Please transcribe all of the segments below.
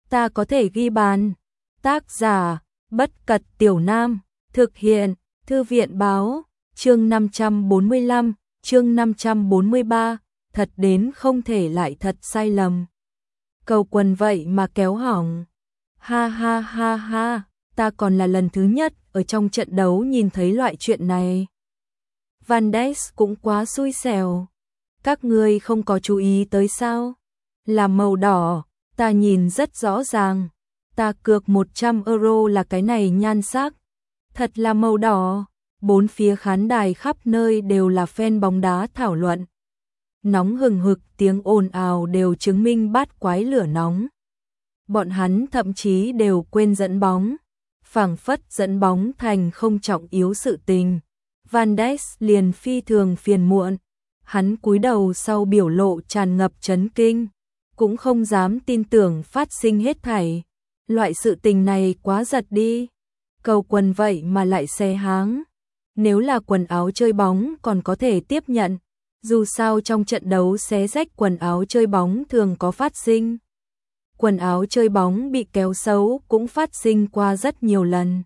ta có thể ghi bàn. Tác giả, Bất Cật Tiểu Nam, thực hiện, Thư viện báo, chương 545, chương 543, thật đến không thể lại thật sai lầm. Cầu quần vậy mà kéo hỏng. Ha ha ha ha, ta còn là lần thứ nhất ở trong trận đấu nhìn thấy loại chuyện này. Van Ness cũng quá xui xẻo. Các ngươi không có chú ý tới sao? Là màu đỏ, ta nhìn rất rõ ràng. Ta cược 100 euro là cái này nhan sắc. Thật là màu đỏ. Bốn phía khán đài khắp nơi đều là fan bóng đá thảo luận. Nóng hừng hực, tiếng ồn ào đều chứng minh bát quái lửa nóng. Bọn hắn thậm chí đều quên dẫn bóng. Phảng phất dẫn bóng thành không trọng yếu sự tình. Van Ness liền phi thường phiền muộn. Hắn cúi đầu sau biểu lộ tràn ngập chấn kinh. Cũng không dám tin tưởng phát sinh hết thảy. Loại sự tình này quá giật đi. Cầu quần vậy mà lại xé háng. Nếu là quần áo chơi bóng còn có thể tiếp nhận. Dù sao trong trận đấu xé rách quần áo chơi bóng thường có phát sinh. Quần áo chơi bóng bị kéo xấu cũng phát sinh qua rất nhiều lần.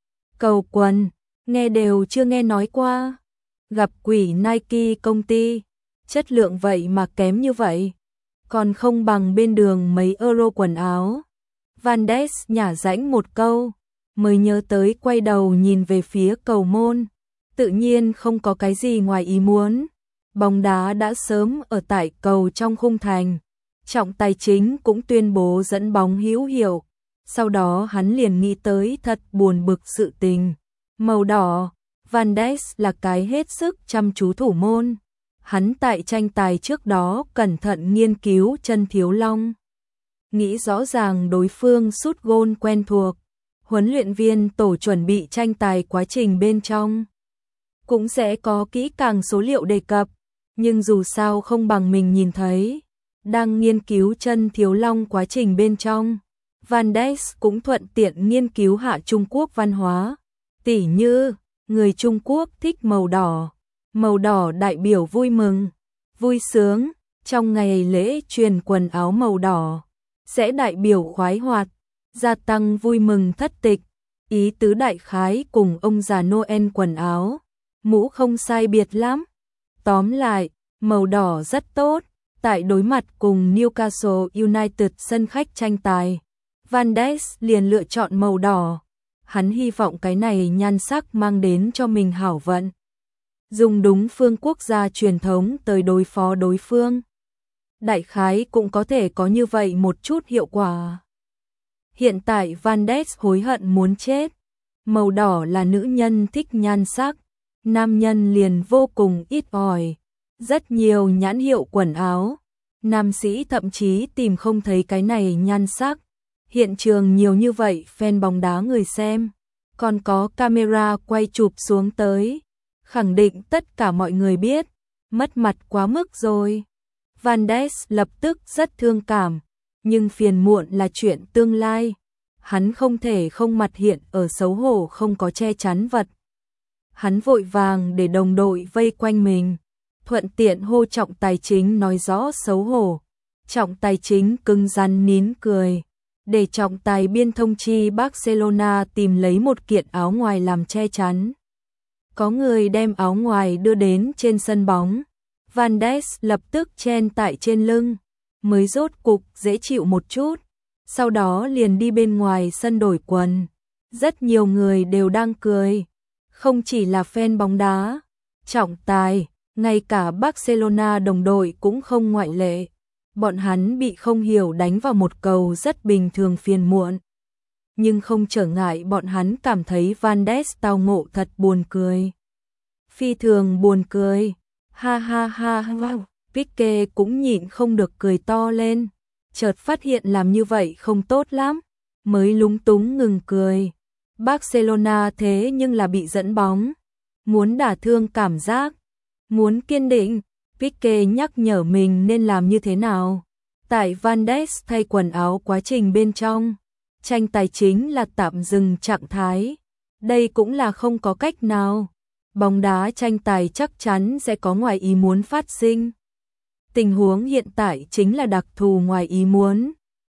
Cầu quần, nghe đều chưa nghe nói qua. Gặp quỷ Nike công ty, chất lượng vậy mà kém như vậy. Còn không bằng bên đường mấy euro quần áo. Van Ness nhả rãnh một câu, mới nhớ tới quay đầu nhìn về phía cầu môn. Tự nhiên không có cái gì ngoài ý muốn. Bóng đá đã sớm ở tại cầu trong khung thành. Trọng tài chính cũng tuyên bố dẫn bóng hữu hiệu. Sau đó hắn liền nghĩ tới thật buồn bực sự tình. Màu đỏ, Van Ness là cái hết sức chăm chú thủ môn. Hắn tại tranh tài trước đó cẩn thận nghiên cứu chân thiếu long. Nghĩ rõ ràng đối phương sút gôn quen thuộc. Huấn luyện viên tổ chuẩn bị tranh tài quá trình bên trong. Cũng sẽ có kỹ càng số liệu đề cập. Nhưng dù sao không bằng mình nhìn thấy. Đang nghiên cứu chân thiếu long quá trình bên trong. Van Ness cũng thuận tiện nghiên cứu hạ Trung Quốc văn hóa. Tỉ như, người Trung Quốc thích màu đỏ. Màu đỏ đại biểu vui mừng, vui sướng. Trong ngày lễ truyền quần áo màu đỏ sẽ đại biểu khoái hoạt, gia tăng vui mừng thất tịch. Ý tứ đại khái cùng ông già Noel quần áo, mũ không sai biệt lắm. Tóm lại, màu đỏ rất tốt. Tại đối mặt cùng Newcastle United sân khách tranh tài, Van Ness liền lựa chọn màu đỏ. Hắn hy vọng cái này nhan sắc mang đến cho mình hảo vận. Dùng đúng phương quốc gia truyền thống tới đối phó đối phương. Đại khái cũng có thể có như vậy một chút hiệu quả. Hiện tại Van Ness hối hận muốn chết. Màu đỏ là nữ nhân thích nhan sắc. Nam nhân liền vô cùng ít ỏi. Rất nhiều nhãn hiệu quần áo. Nam sĩ thậm chí tìm không thấy cái này nhan sắc. Hiện trường nhiều như vậy fan bóng đá người xem. Còn có camera quay chụp xuống tới. Khẳng định tất cả mọi người biết. Mất mặt quá mức rồi. Van Ness lập tức rất thương cảm. Nhưng phiền muộn là chuyện tương lai. Hắn không thể không mặt hiện ở xấu hổ không có che chắn vật. Hắn vội vàng để đồng đội vây quanh mình. Thuận tiện hô trọng tài chính nói rõ xấu hổ. Trọng tài chính cứng rắn nín cười. Để trọng tài biên thông chi Barcelona tìm lấy một kiện áo ngoài làm che chắn. Có người đem áo ngoài đưa đến trên sân bóng. Van Ness lập tức chen tại trên lưng. Mới rốt cục dễ chịu một chút. Sau đó liền đi bên ngoài sân đổi quần. Rất nhiều người đều đang cười. Không chỉ là fan bóng đá, trọng tài, ngay cả Barcelona đồng đội cũng không ngoại lệ. Bọn hắn bị không hiểu đánh vào một cầu rất bình thường phiền muộn. Nhưng không trở ngại bọn hắn cảm thấy Van Ness tao ngộ thật buồn cười. Phi thường buồn cười. Ha ha ha ha. Pique cũng nhịn không được cười to lên. Chợt phát hiện làm như vậy không tốt lắm. Mới lúng túng ngừng cười. Barcelona thế nhưng là bị dẫn bóng. Muốn đả thương cảm giác. Muốn kiên định. Pique nhắc nhở mình nên làm như thế nào. Tại Van Ness thay quần áo quá trình bên trong. Tranh tài chính là tạm dừng trạng thái. Đây cũng là không có cách nào. Bóng đá tranh tài chắc chắn sẽ có ngoài ý muốn phát sinh. Tình huống hiện tại chính là đặc thù ngoài ý muốn.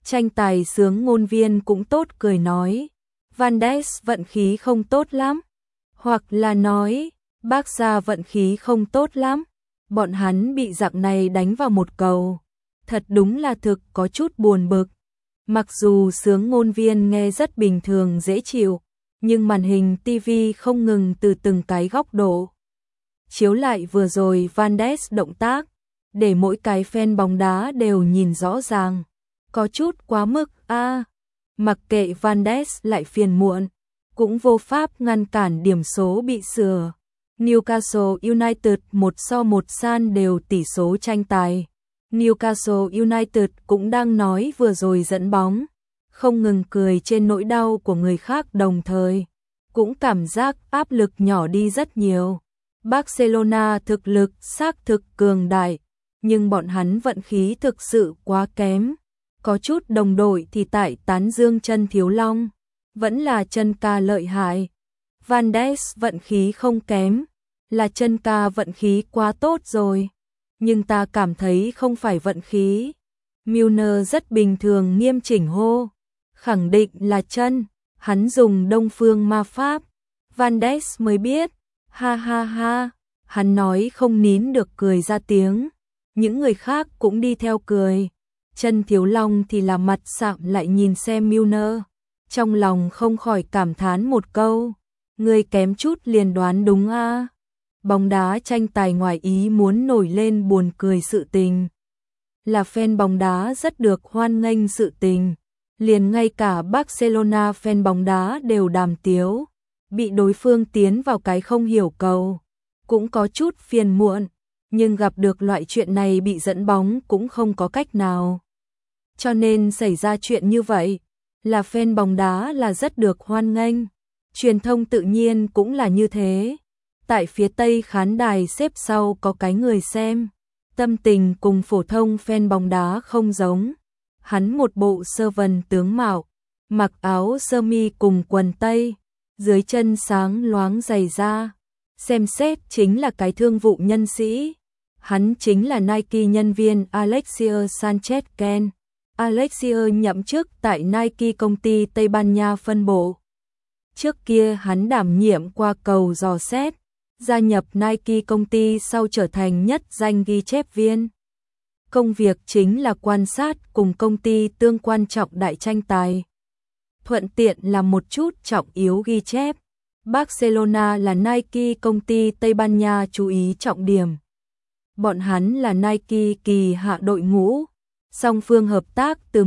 Tranh tài sướng ngôn viên cũng tốt cười nói, Van Ness vận khí không tốt lắm, hoặc là nói, Barca vận khí không tốt lắm, bọn hắn bị giặc này đánh vào một cầu, thật đúng là thực có chút buồn bực. Mặc dù sướng ngôn viên nghe rất bình thường dễ chịu, nhưng màn hình TV không ngừng từ từng cái góc độ chiếu lại vừa rồi Van Ness động tác, để mỗi cái fan bóng đá đều nhìn rõ ràng, có chút quá mức a. Mặc kệ Van Ness lại phiền muộn, cũng vô pháp ngăn cản điểm số bị sửa. Newcastle United 1-1 san đều tỷ số tranh tài. Newcastle United cũng đang nói vừa rồi dẫn bóng, không ngừng cười trên nỗi đau của người khác, đồng thời cũng cảm giác áp lực nhỏ đi rất nhiều. Barcelona thực lực xác thực cường đại, nhưng bọn hắn vận khí thực sự quá kém. Có chút đồng đội thì tại tán dương Chân Thiếu Long, vẫn là Chân ca lợi hại. Van Ness vận khí không kém, là Chân ca vận khí quá tốt rồi. Nhưng ta cảm thấy không phải vận khí. Milner rất bình thường nghiêm chỉnh hô, khẳng định là Chân, hắn dùng đông phương ma pháp. Van Ness mới biết, ha ha ha, hắn nói không nín được cười ra tiếng. Những người khác cũng đi theo cười. Chân Thiếu Long thì là mặt sạm lại nhìn xem Milner, trong lòng không khỏi cảm thán một câu, người kém chút liền đoán đúng a. Bóng đá tranh tài ngoài ý muốn nổi lên buồn cười sự tình. Là fan bóng đá rất được hoan nghênh sự tình, liền ngay cả Barcelona fan bóng đá đều đàm tiếu, bị đối phương tiến vào cái không hiểu cầu, cũng có chút phiền muộn, nhưng gặp được loại chuyện này bị dẫn bóng cũng không có cách nào. Cho nên xảy ra chuyện như vậy, là fan bóng đá là rất được hoan nghênh, truyền thông tự nhiên cũng là như thế. Tại phía tây khán đài xếp sau có cái người xem, tâm tình cùng phổ thông fan bóng đá không giống. Hắn một bộ sơ vần tướng mạo, mặc áo sơ mi cùng quần tây, dưới chân sáng loáng giày da, xem xét chính là cái thương vụ nhân sĩ. Hắn chính là Nike nhân viên Alexia Sanchez-Ken. Alexia nhậm chức tại Nike công ty Tây Ban Nha phân bộ. Trước kia hắn đảm nhiệm qua cầu dò xét, gia nhập Nike công ty sau trở thành nhất danh ghi chép viên. Công việc chính là quan sát cùng công ty tương quan trọng đại tranh tài, thuận tiện làm một chút trọng yếu ghi chép. Barcelona là Nike công ty Tây Ban Nha chú ý trọng điểm. Bọn hắn là Nike kỳ hạ đội ngũ, song phương hợp tác từ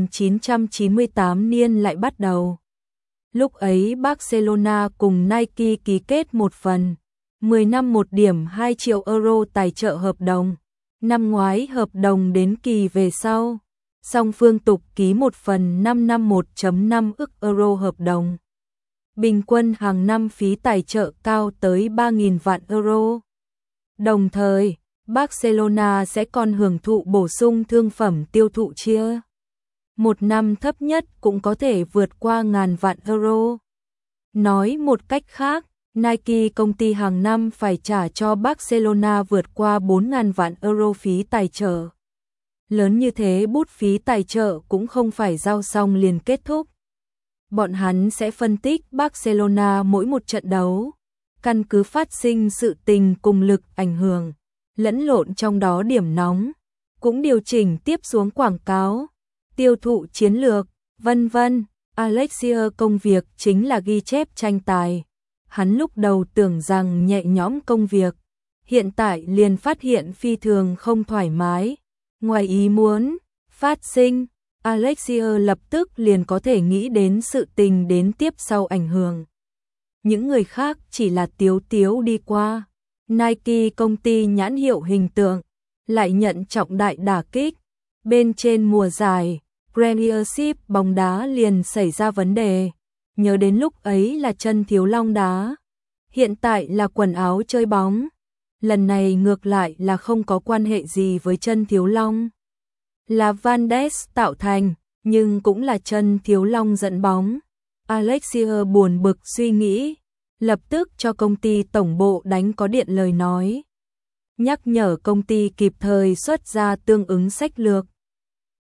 1998 niên lại bắt đầu. Lúc ấy Barcelona cùng Nike ký kết một phần 10 năm 1 điểm 2 triệu euro tài trợ hợp đồng. Năm ngoái hợp đồng đến kỳ về sau, song phương tục ký một phần 5 năm 1,5 ức euro hợp đồng. Bình quân hàng năm phí tài trợ cao tới 3.000 vạn euro. Đồng thời, Barcelona sẽ còn hưởng thụ bổ sung thương phẩm tiêu thụ chia. Một năm thấp nhất cũng có thể vượt qua 1.000 vạn euro. Nói một cách khác, Nike công ty hàng năm phải trả cho Barcelona vượt qua 4.000 vạn euro phí tài trợ. Lớn như thế bút phí tài trợ cũng không phải giao xong liền kết thúc. Bọn hắn sẽ phân tích Barcelona mỗi một trận đấu, căn cứ phát sinh sự tình cùng lực ảnh hưởng, lẫn lộn trong đó điểm nóng, cũng điều chỉnh tiếp xuống quảng cáo, tiêu thụ chiến lược, vân vân. Alexia công việc chính là ghi chép tranh tài. Hắn lúc đầu tưởng rằng nhẹ nhõm công việc, hiện tại liền phát hiện phi thường không thoải mái. Ngoài ý muốn phát sinh, Alexia lập tức liền có thể nghĩ đến sự tình đến tiếp sau ảnh hưởng. Những người khác chỉ là tiếu tiếu đi qua. Nike công ty nhãn hiệu hình tượng lại nhận trọng đại đả kích. Bên trên mùa giải, Premiership bóng đá liền xảy ra vấn đề. Nhớ đến lúc ấy là Chân Thiếu Long đá, hiện tại là quần áo chơi bóng. Lần này ngược lại là không có quan hệ gì với Chân Thiếu Long, là Van Ness tạo thành, nhưng cũng là Chân Thiếu Long dẫn bóng. Alexia buồn bực suy nghĩ, lập tức cho công ty tổng bộ đánh có điện lời nói, nhắc nhở công ty kịp thời xuất ra tương ứng sách lược.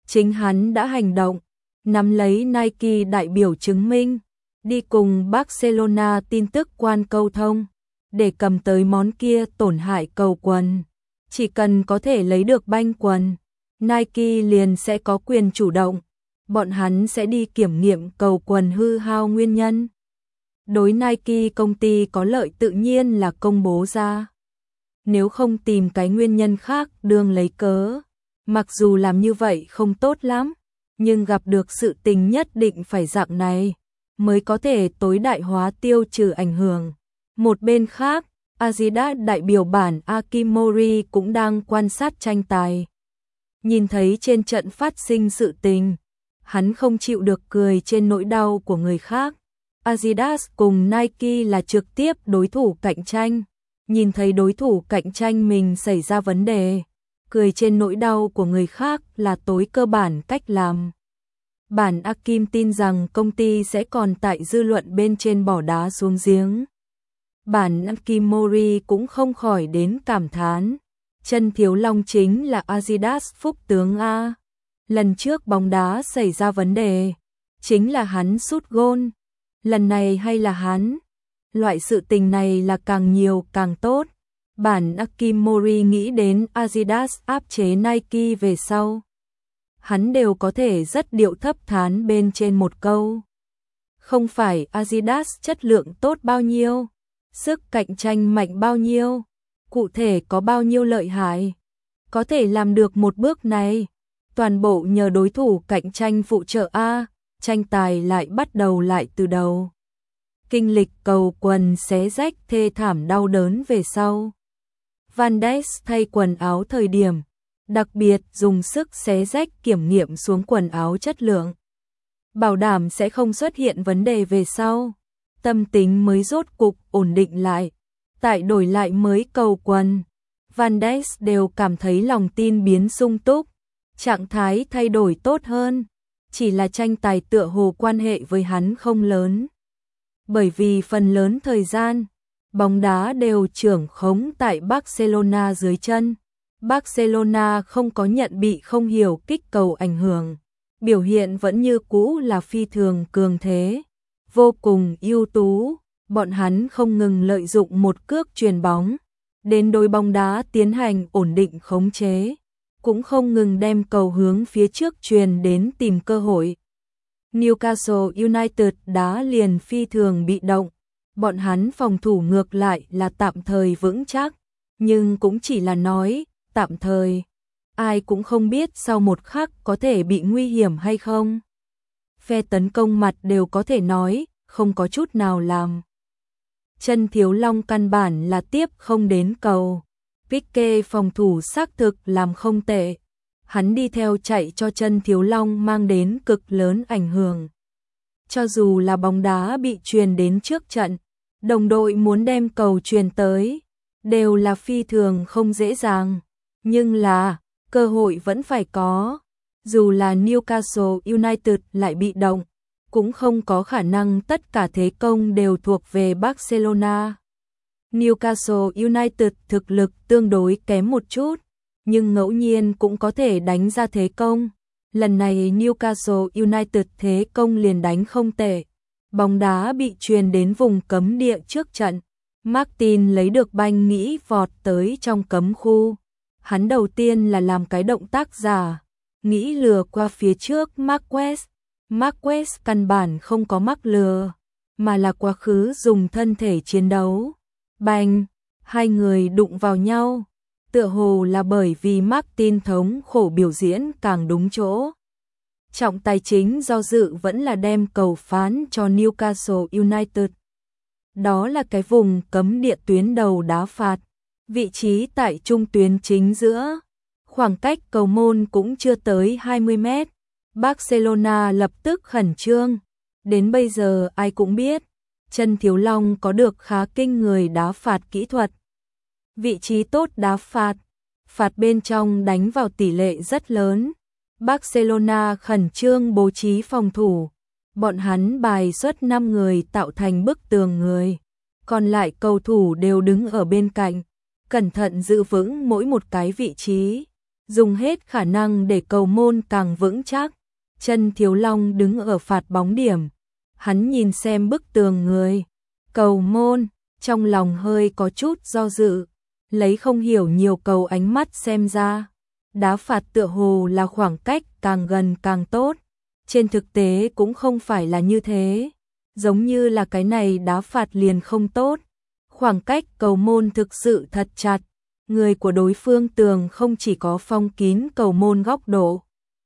Chính hắn đã hành động, nắm lấy Nike đại biểu chứng minh, đi cùng Barcelona tin tức quan câu thông, để cầm tới món kia tổn hại cầu quần. Chỉ cần có thể lấy được banh quần, Nike liền sẽ có quyền chủ động, bọn hắn sẽ đi kiểm nghiệm cầu quần hư hao nguyên nhân. Đối Nike công ty có lợi tự nhiên là công bố ra. Nếu không tìm cái nguyên nhân khác đương lấy cớ, mặc dù làm như vậy không tốt lắm, nhưng gặp được sự tình nhất định phải dạng này, mới có thể tối đại hóa tiêu trừ ảnh hưởng. Một bên khác, Adidas đại biểu bản Akimori cũng đang quan sát tranh tài. Nhìn thấy trên trận phát sinh sự tình, hắn không chịu được cười trên nỗi đau của người khác. Adidas cùng Nike là trực tiếp đối thủ cạnh tranh, nhìn thấy đối thủ cạnh tranh mình xảy ra vấn đề, cười trên nỗi đau của người khác là tối cơ bản cách làm. Bản Akim tin rằng công ty sẽ còn tại dư luận bên trên bỏ đá xuống giếng. Bản Akimori cũng không khỏi đến cảm thán, Chân Thiếu Long chính là Adidas phúc tướng A. Lần trước bóng đá xảy ra vấn đề, chính là hắn sút gôn, lần này hay là hắn. Loại sự tình này là càng nhiều càng tốt. Bản Akimori nghĩ đến Adidas áp chế Nike về sau, hắn đều có thể rất điệu thấp thán bên trên một câu. Không phải Adidas chất lượng tốt bao nhiêu, sức cạnh tranh mạnh bao nhiêu, cụ thể có bao nhiêu lợi hại, có thể làm được một bước này, toàn bộ nhờ đối thủ cạnh tranh phụ trợ A. Tranh tài lại bắt đầu lại từ đầu. Kinh lịch cầu quần xé rách thê thảm đau đớn về sau, Van Dijk thay quần áo thời điểm, đặc biệt dùng sức xé rách kiểm nghiệm xuống quần áo chất lượng, bảo đảm sẽ không xuất hiện vấn đề về sau. Tâm tính mới rốt cục ổn định lại, tại đổi lại mới cầu quần, Van Dijk đều cảm thấy lòng tin biến sung túc, trạng thái thay đổi tốt hơn, chỉ là tranh tài tựa hồ quan hệ với hắn không lớn. Bởi vì phần lớn thời gian, bóng đá đều trưởng khống tại Barcelona dưới chân. Barcelona không có nhận bị không hiểu kích cầu ảnh hưởng, biểu hiện vẫn như cũ là phi thường cường thế, vô cùng ưu tú. Bọn hắn không ngừng lợi dụng một cước chuyền bóng đến đối bóng đá tiến hành ổn định khống chế, cũng không ngừng đem cầu hướng phía trước chuyền đến tìm cơ hội. Newcastle United đá liền phi thường bị động, bọn hắn phòng thủ ngược lại là tạm thời vững chắc, nhưng cũng chỉ là nói tạm thời, ai cũng không biết sau một khắc có thể bị nguy hiểm hay không. Phe tấn công mặt đều có thể nói không có chút nào làm. Chân Thiếu Long căn bản là tiếp không đến cầu. Pique phòng thủ xác thực làm không tệ, hắn đi theo chạy cho Chân Thiếu Long mang đến cực lớn ảnh hưởng. Cho dù là bóng đá bị truyền đến trước trận, đồng đội muốn đem cầu truyền tới, đều là phi thường không dễ dàng, nhưng là cơ hội vẫn phải có. Dù là Newcastle United lại bị động, cũng không có khả năng tất cả thế công đều thuộc về Barcelona. Newcastle United thực lực tương đối kém một chút, nhưng ngẫu nhiên cũng có thể đánh ra thế công. Lần này Newcastle United thế công liền đánh không tệ. Bóng đá bị truyền đến vùng cấm địa trước trận. Martin lấy được banh nghĩ vọt tới trong cấm khu. Hắn đầu tiên là làm cái động tác giả, nghĩ lừa qua phía trước Marquez. Marquez căn bản không có mắc lừa, mà là quá khứ dùng thân thể chiến đấu. Bành, hai người đụng vào nhau, tựa hồ là bởi vì Martin thống khổ biểu diễn càng đúng chỗ. Trọng tài chính do dự vẫn là đem cầu phán cho Newcastle United. Đó là cái vùng cấm địa tuyến đầu đá phạt, vị trí tại trung tuyến chính giữa, khoảng cách cầu môn cũng chưa tới 20 mét. Barcelona lập tức khẩn trương, đến bây giờ ai cũng biết, Chân Thiếu Long có được khá kinh người đá phạt kỹ thuật. Vị trí tốt đá phạt, phạt bên trong đánh vào tỷ lệ rất lớn. Barcelona khẩn trương bố trí phòng thủ, bọn hắn bài xuất 5 người tạo thành bức tường người, còn lại cầu thủ đều đứng ở bên cạnh, cẩn thận giữ vững mỗi một cái vị trí. dùng hết khả năng để cầu môn càng vững chắc. Chân Thiếu Long đứng ở phạt bóng điểm, hắn nhìn xem bức tường người cầu môn, trong lòng hơi có chút do dự, lấy không hiểu nhiều cầu ánh mắt xem ra. Đá phạt tựa hồ là khoảng cách càng gần càng tốt, trên thực tế cũng không phải là như thế, giống như là cái này đá phạt liền không tốt. Khoảng cách cầu môn thực sự thật chặt, người của đối phương tường không chỉ có phong kín cầu môn góc độ,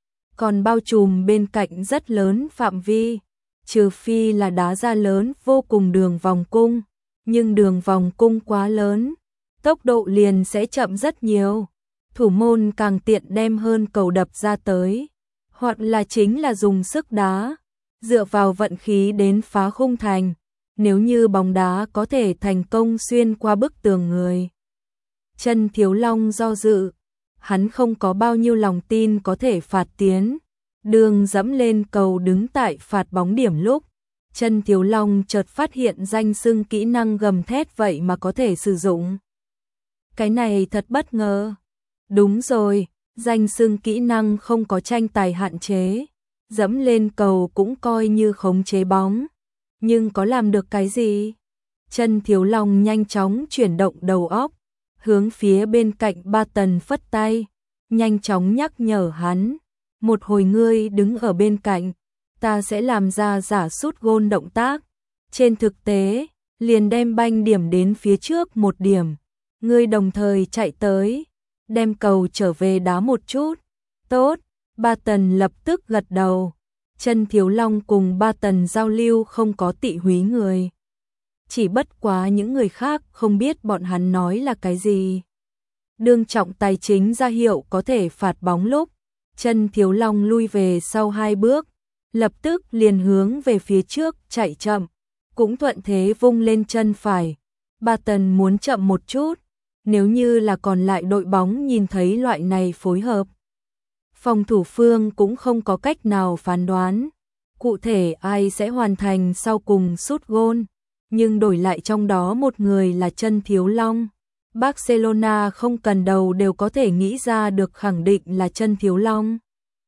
còn bao trùm bên cạnh rất lớn phạm vi, trừ phi là đá ra lớn vô cùng đường vòng cung, nhưng đường vòng cung quá lớn, tốc độ liền sẽ chậm rất nhiều. Thủ môn càng tiện đem hơn cầu đập ra tới, hoặc là chính là dùng sức đá, dựa vào vận khí đến phá khung thành. Nếu như bóng đá có thể thành công xuyên qua bức tường người. Chân Thiếu Long do dự, hắn không có bao nhiêu lòng tin có thể phạt tiến. Đường dẫm lên cầu đứng tại phạt bóng điểm lúc, Chân Thiếu Long chợt phát hiện danh xưng kỹ năng gầm thét vậy mà có thể sử dụng. Cái này thật bất ngờ. Đúng rồi, danh xưng kỹ năng không có tranh tài hạn chế, dẫm lên cầu cũng coi như khống chế bóng. Nhưng có làm được cái gì? Chân Thiếu Long nhanh chóng chuyển động đầu óc, hướng phía bên cạnh Ba Tần phất tay, nhanh chóng nhắc nhở hắn. Một hồi ngươi đứng ở bên cạnh, ta sẽ làm ra giả sút gôn động tác. Trên thực tế, liền đem banh điểm đến phía trước một điểm. Ngươi đồng thời chạy tới, đem cầu trở về đá một chút. Tốt, Ba Tần lập tức gật đầu. Chân Thiếu Long cùng Ba Tần giao lưu không có tị húy người. Chỉ bất quá những người khác không biết bọn hắn nói là cái gì. Đương trọng tài chính ra hiệu có thể phạt bóng lúc, Chân Thiếu Long lui về sau 2 bước, lập tức liền hướng về phía trước chạy chậm, cũng thuận thế vung lên chân phải. Ba Tần muốn chậm một chút, nếu như là còn lại đội bóng nhìn thấy loại này phối hợp, phòng thủ phương cũng không có cách nào phán đoán cụ thể ai sẽ hoàn thành sau cùng sút gôn, nhưng đổi lại trong đó một người là Chân Thiếu Long. Barcelona không cần đầu đều có thể nghĩ ra được khẳng định là Chân Thiếu Long.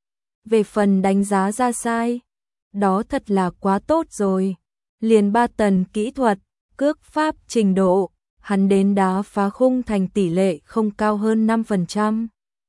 Về phần đánh giá ra sai, đó thật là quá tốt rồi. Liền Ba Tần kỹ thuật, cước pháp trình độ, hắn đến đá phá khung thành tỷ lệ không cao hơn 5%.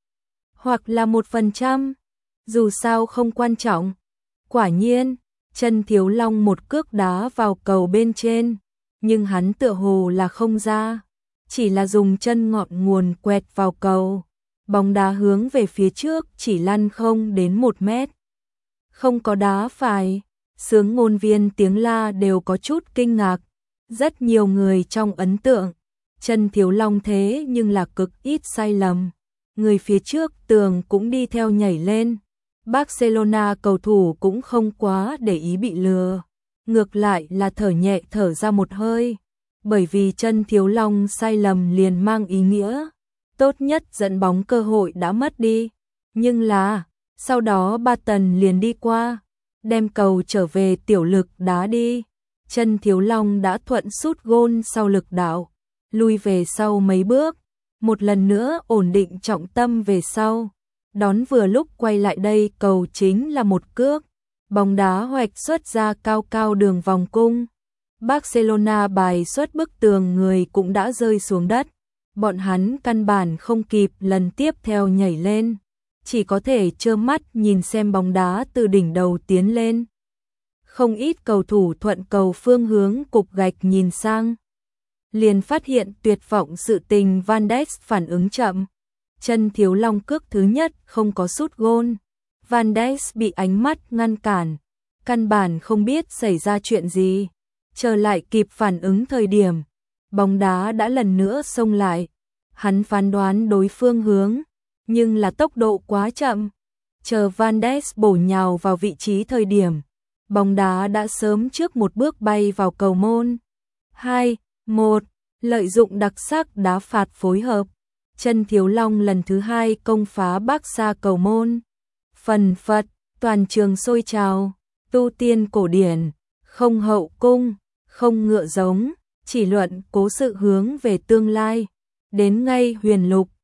Hoặc là 1%, dù sao không quan trọng. Quả nhiên, Chân Thiếu Long một cước đá vào cầu bên trên, nhưng hắn tựa hồ là không ra, chỉ là dùng chân ngọn nguồn quẹt vào cầu. Bóng đá hướng về phía trước chỉ lăn không đến 1 mét. Không có đá phải, xướng ngôn viên tiếng la đều có chút kinh ngạc. Rất nhiều người trong ấn tượng, Chân Thiếu Long thế nhưng là cực ít sai lầm. Người phía trước tường cũng đi theo nhảy lên. Barcelona cầu thủ cũng không quá để ý bị lừa, ngược lại là thở nhẹ thở ra một hơi, bởi vì Chân Thiếu Long sai lầm liền mang ý nghĩa tốt nhất dẫn bóng cơ hội đã mất đi. Nhưng là, sau đó Ba Tần liền đi qua, đem cầu trở về tiểu lực đá đi. Chân Thiếu Long đã thuận sút gôn sau lực đạo, lui về sau mấy bước, một lần nữa ổn định trọng tâm về sau. Đón vừa lúc quay lại đây cầu chính là một cước, bóng đá hoạch xuất ra cao cao đường vòng cung. Barcelona bài xuất bức tường người cũng đã rơi xuống đất. Bọn hắn căn bản không kịp lần tiếp theo nhảy lên, chỉ có thể trơ mắt nhìn xem bóng đá từ đỉnh đầu tiến lên. Không ít cầu thủ thuận cầu phương hướng cục gạch nhìn sang, liền phát hiện tuyệt vọng sự tình. Van Dijk phản ứng chậm, Chân Thiếu Long cước thứ nhất không có sút gôn, Van Dijk bị ánh mắt ngăn cản, căn bản không biết xảy ra chuyện gì. Trở lại kịp phản ứng thời điểm, bóng đá đã lần nữa xông lại. Hắn phán đoán đối phương hướng, nhưng là tốc độ quá chậm. Chờ Van Dijk bổ nhào vào vị trí thời điểm, bóng đá đã sớm trước một bước bay vào cầu môn. 2-1, lợi dụng đặc sắc đá phạt phối hợp, Chân Thiếu Long lần thứ 2 công phá Barca cầu môn. Phần phật, toàn trường sôi trào, tu tiên cổ điển, không hậu cung, không ngựa giống, chỉ luận cố sự hướng về tương lai. Đến ngay huyền lục,